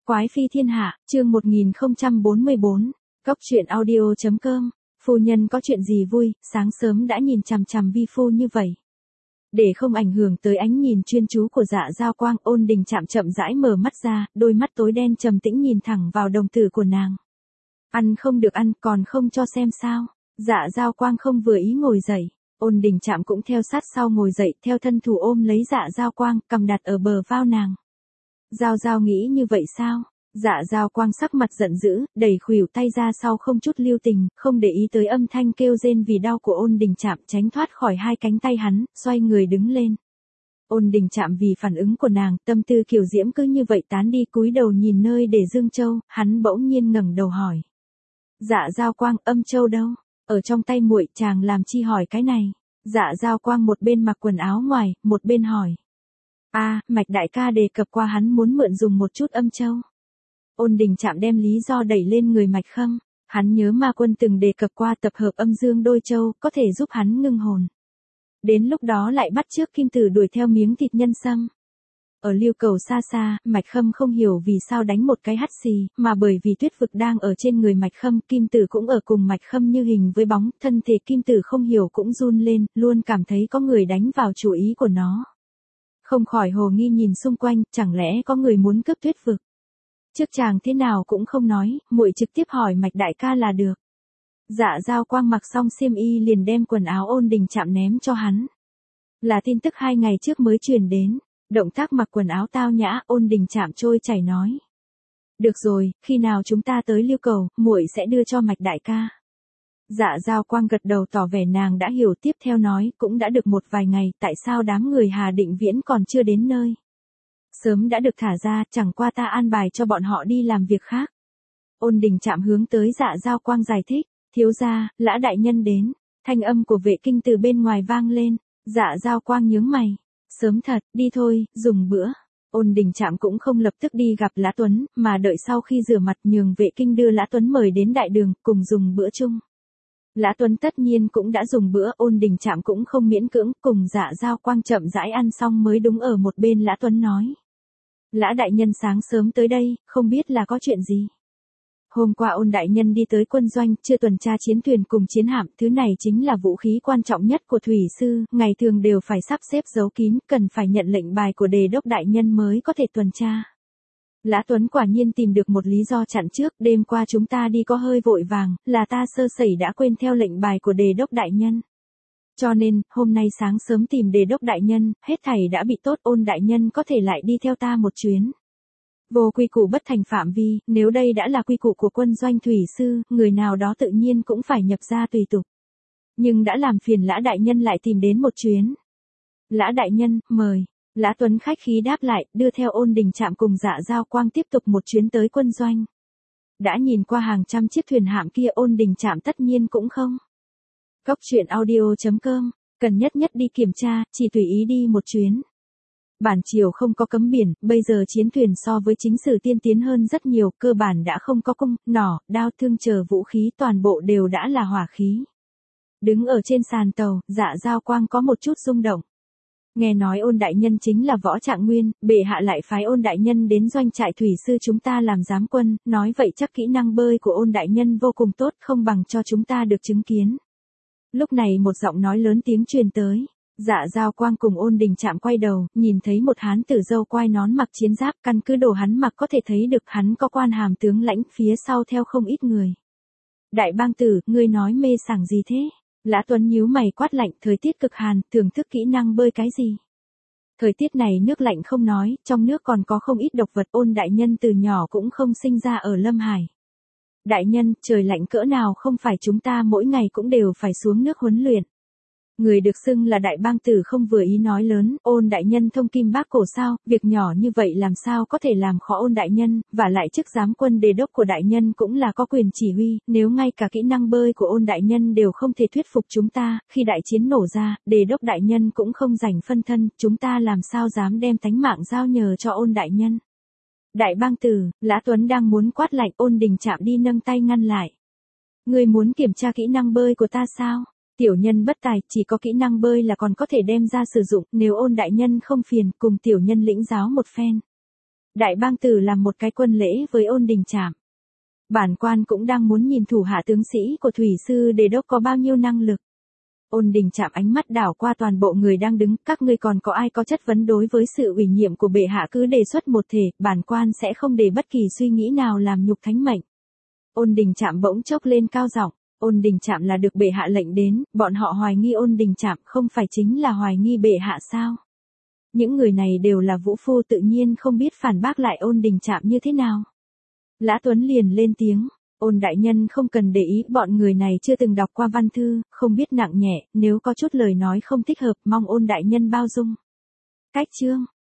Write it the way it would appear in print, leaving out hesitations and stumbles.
Quái phi thiên hạ, chương 1044, Cốc truyện audio.com, phu nhân có chuyện gì vui, sáng sớm đã nhìn chằm chằm vi phu như vậy. Để không ảnh hưởng tới ánh nhìn chuyên chú của Dạ Giao Quang, Ôn Đình chạm chậm rãi mở mắt ra, đôi mắt tối đen trầm tĩnh nhìn thẳng vào đồng tử của nàng. Ăn không được ăn, còn không cho xem sao? Dạ Giao Quang không vừa ý ngồi dậy. Ôn Đình chạm cũng theo sát sau ngồi dậy, theo thân thủ ôm lấy Dạ Giao Quang, cầm đặt ở bờ vai nàng. Giao Giao nghĩ như vậy sao? Dạ Giao Quang sắc mặt giận dữ, đẩy khuỷu tay ra sau không chút lưu tình, không để ý tới âm thanh kêu rên vì đau của Ôn Đình chạm, tránh thoát khỏi hai cánh tay hắn, xoay người đứng lên. Ôn Đình chạm vì phản ứng của nàng, tâm tư kiều diễm cứ như vậy tán đi, cúi đầu nhìn nơi để Dương Châu, hắn bỗng nhiên ngẩng đầu hỏi. Dạ Giao Quang, âm châu đâu? Ở trong tay muội, chàng làm chi hỏi cái này? Dạ Giao Quang một bên mặc quần áo ngoài, một bên hỏi. Mạch đại ca đề cập qua hắn muốn mượn dùng một chút âm châu. Ôn Đình chạm đem lý do đẩy lên người Mạch Khâm, hắn nhớ Ma Quân từng đề cập qua tập hợp âm dương đôi châu, có thể giúp hắn ngưng hồn. Đến lúc đó lại bắt chước kim tử đuổi theo miếng thịt nhân sâm. Ở Lưu Cầu xa xa, Mạch Khâm không hiểu vì sao đánh một cái hắt xì, mà bởi vì tuyết vực đang ở trên người Mạch Khâm, kim tử cũng ở cùng Mạch Khâm như hình với bóng, thân thể kim tử không hiểu cũng run lên, luôn cảm thấy có người đánh vào chủ ý của nó. Không khỏi hồ nghi nhìn xung quanh, chẳng lẽ có người muốn cướp tuyết vực. Trước chàng thế nào cũng không nói, muội trực tiếp hỏi Mạch đại ca là được. Dạ Giao Quang mặc xong xiêm y liền đem quần áo Ôn Đình chạm ném cho hắn. Là tin tức 2 ngày trước mới truyền đến. Động tác mặc quần áo tao nhã, Ôn Đình chạm trôi chảy nói. Được rồi, khi nào chúng ta tới Lưu Cầu, muội sẽ đưa cho Mạch đại ca. Dạ Giao Quang gật đầu tỏ vẻ nàng đã hiểu, tiếp theo nói, cũng đã được một vài ngày, tại sao đám người Hà Định Viễn còn chưa đến nơi? Sớm đã được thả ra, chẳng qua ta an bài cho bọn họ đi làm việc khác. Ôn Đình chạm hướng tới Dạ Giao Quang giải thích, thiếu gia, Lã đại nhân đến, thanh âm của Vệ Kinh từ bên ngoài vang lên, Dạ Giao Quang nhướng mày, sớm thật, đi thôi, dùng bữa. Ôn Đình chạm cũng không lập tức đi gặp Lã Tuấn, mà đợi sau khi rửa mặt nhường Vệ Kinh đưa Lã Tuấn mời đến đại đường, cùng dùng bữa chung. Lã Tuấn tất nhiên cũng đã dùng bữa, Ôn Đình chạm cũng không miễn cưỡng, cùng Dạ Giao Quang chậm rãi ăn xong mới đúng ở một bên Lã Tuấn nói. Lã đại nhân sáng sớm tới đây, không biết là có chuyện gì. Hôm qua Ôn đại nhân đi tới quân doanh, chưa tuần tra chiến thuyền cùng chiến hạm, thứ này chính là vũ khí quan trọng nhất của thủy sư, ngày thường đều phải sắp xếp giấu kín, cần phải nhận lệnh bài của đề đốc đại nhân mới có thể tuần tra. Lã Tuấn quả nhiên tìm được một lý do chặn trước, đêm qua chúng ta đi có hơi vội vàng, là ta sơ sẩy đã quên theo lệnh bài của đề đốc đại nhân. Cho nên, hôm nay sáng sớm tìm đề đốc đại nhân, hết thảy đã bị tốt, Ôn đại nhân có thể lại đi theo ta một chuyến. Vô quy củ bất thành phạm vi, nếu đây đã là quy củ của quân doanh thủy sư, người nào đó tự nhiên cũng phải nhập ra tùy tục. Nhưng đã làm phiền Lã đại nhân lại tìm đến một chuyến. Lã đại nhân, mời. Lã Tuấn khách khí đáp lại, đưa theo Ôn Đình chạm cùng Dạ Giao Quang tiếp tục một chuyến tới quân doanh. Đã nhìn qua hàng trăm chiếc thuyền hạm kia, Ôn Đình chạm tất nhiên cũng không. Cốc truyện audio.com, cần nhất đi kiểm tra, chỉ tùy ý đi một chuyến. Bản triều không có cấm biển, bây giờ chiến thuyền so với chính sử tiên tiến hơn rất nhiều, cơ bản đã không có cung, nỏ, đao thương chờ vũ khí, toàn bộ đều đã là hỏa khí. Đứng ở trên sàn tàu, Dạ Giao Quang có một chút rung động. Nghe nói Ôn đại nhân chính là Võ Trạng Nguyên, bệ hạ lại phái Ôn đại nhân đến doanh trại thủy sư chúng ta làm giám quân, nói vậy chắc kỹ năng bơi của Ôn đại nhân vô cùng tốt, không bằng cho chúng ta được chứng kiến. Lúc này một giọng nói lớn tiếng truyền tới. Dạ Giao Quang cùng Ôn Đình chạm quay đầu, nhìn thấy một hán tử râu quai nón mặc chiến giáp, căn cứ đồ hắn mặc có thể thấy được hắn có quan hàm tướng lãnh, phía sau theo không ít người. Đại bang tử, ngươi nói mê sảng gì thế? Lã Tuấn nhíu mày quát lạnh, thời tiết cực hàn, thưởng thức kỹ năng bơi cái gì? Thời tiết này nước lạnh không nói, trong nước còn có không ít độc vật, Ôn đại nhân từ nhỏ cũng không sinh ra ở Lâm Hải. Đại nhân, trời lạnh cỡ nào không phải chúng ta mỗi ngày cũng đều phải xuống nước huấn luyện. Người được xưng là đại bang tử không vừa ý nói lớn, Ôn đại nhân thông kim bác cổ sao, việc nhỏ như vậy làm sao có thể làm khó Ôn đại nhân, và lại chức giám quân đề đốc của đại nhân cũng là có quyền chỉ huy, nếu ngay cả kỹ năng bơi của Ôn đại nhân đều không thể thuyết phục chúng ta, khi đại chiến nổ ra, đề đốc đại nhân cũng không rảnh phân thân, chúng ta làm sao dám đem tánh mạng giao nhờ cho Ôn đại nhân. Đại bang tử, Lã Tuấn đang muốn quát lạnh, Ôn Đình chạm đi nâng tay ngăn lại. Ngươi muốn kiểm tra kỹ năng bơi của ta sao? Tiểu nhân bất tài, chỉ có kỹ năng bơi là còn có thể đem ra sử dụng, nếu Ôn đại nhân không phiền, cùng tiểu nhân lĩnh giáo một phen. Đại bang tử làm một cái quân lễ với Ôn Đình Trạm. Bản quan cũng đang muốn nhìn thủ hạ tướng sĩ của Thủy sư Đề Đốc có bao nhiêu năng lực. Ôn Đình Trạm ánh mắt đảo qua toàn bộ người đang đứng, các ngươi còn có ai có chất vấn đối với sự ủy nhiệm của bệ hạ cứ đề xuất một thể, bản quan sẽ không để bất kỳ suy nghĩ nào làm nhục thánh mệnh. Ôn Đình Trạm bỗng chốc lên cao giọng, Ôn Đình Trạm là được bệ hạ lệnh đến, bọn họ hoài nghi Ôn Đình Trạm không phải chính là hoài nghi bệ hạ sao? Những người này đều là vũ phu tự nhiên không biết phản bác lại Ôn Đình Trạm như thế nào. Lã Tuấn liền lên tiếng, Ôn đại nhân không cần để ý, bọn người này chưa từng đọc qua văn thư, không biết nặng nhẹ, nếu có chút lời nói không thích hợp, mong Ôn đại nhân bao dung. Cách chương